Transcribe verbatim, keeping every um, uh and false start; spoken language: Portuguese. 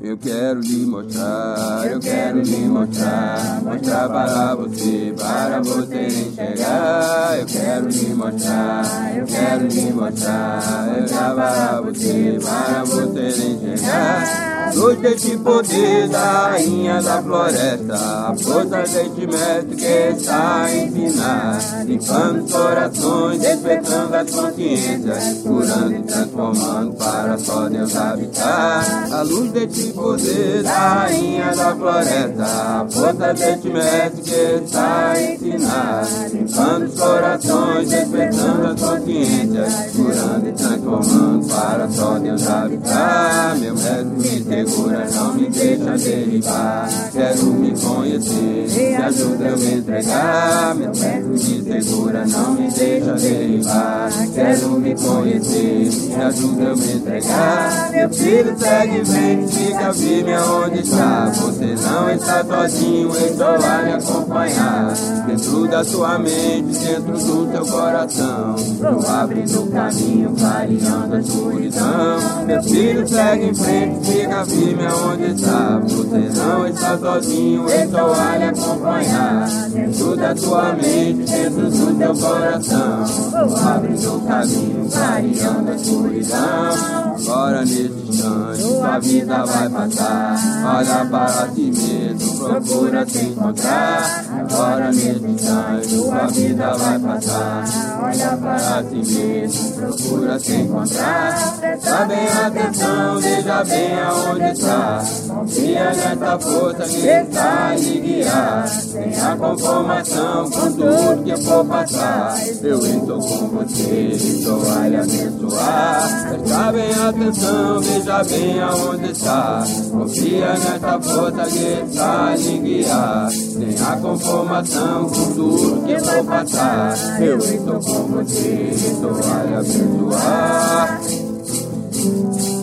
Eu quero lhe mostrar, eu quero lhe mostrar, mostrar para você, para você enxergar. Eu quero lhe mostrar, eu quero lhe mostrar, mostrar para você, para você enxergar. Luz deste poder da rainha da floresta, a força deste mestre que está a ensinar, limpando os corações, despertando as consciências, curando e transformando para só Deus habitar. A luz deste poder da rainha da floresta, a força deste mestre que está a ensinar, limpando os corações, despertando as consciências, curando e transformando para só Deus habitar. Meu mestre me segura, não me deixa derribar. Quero me conhecer, me ajuda a me entregar. Meu mestre me segura, não me deixa derribar. Quero me conhecer, me ajuda a me entregar. Meu filho, segue em frente, fica firme aonde está. Você não está sozinho, então vai me acompanhar. Dentro da sua mente, dentro do seu coração, não abre no caminho, clareando a escuridão. Meu filho, segue em frente, fica firme aonde está. Você não está sozinho, então vai lhe acompanhar. Dentro da sua mente, dentro do teu coração, abre o caminho, clareando a escuridão. Agora nesse instante, sua vida vai passar. Olha para ti mesmo, procura se encontrar. Agora nesse instante, sua vida vai passar. Olha para ti mesmo, procura se encontrar. Presta bem atenção, veja bem aonde está. Confia nessa força que está a lhe guiar. Tenha conformação com tudo que for passar. Eu estou com você, estou a lhe abençoar. Presta bem atenção, veja bem aonde está. Confia nessa força que está a lhe guiar. Tenha conformação com tudo que for passar. Eu estou com você, estou a lhe abençoar.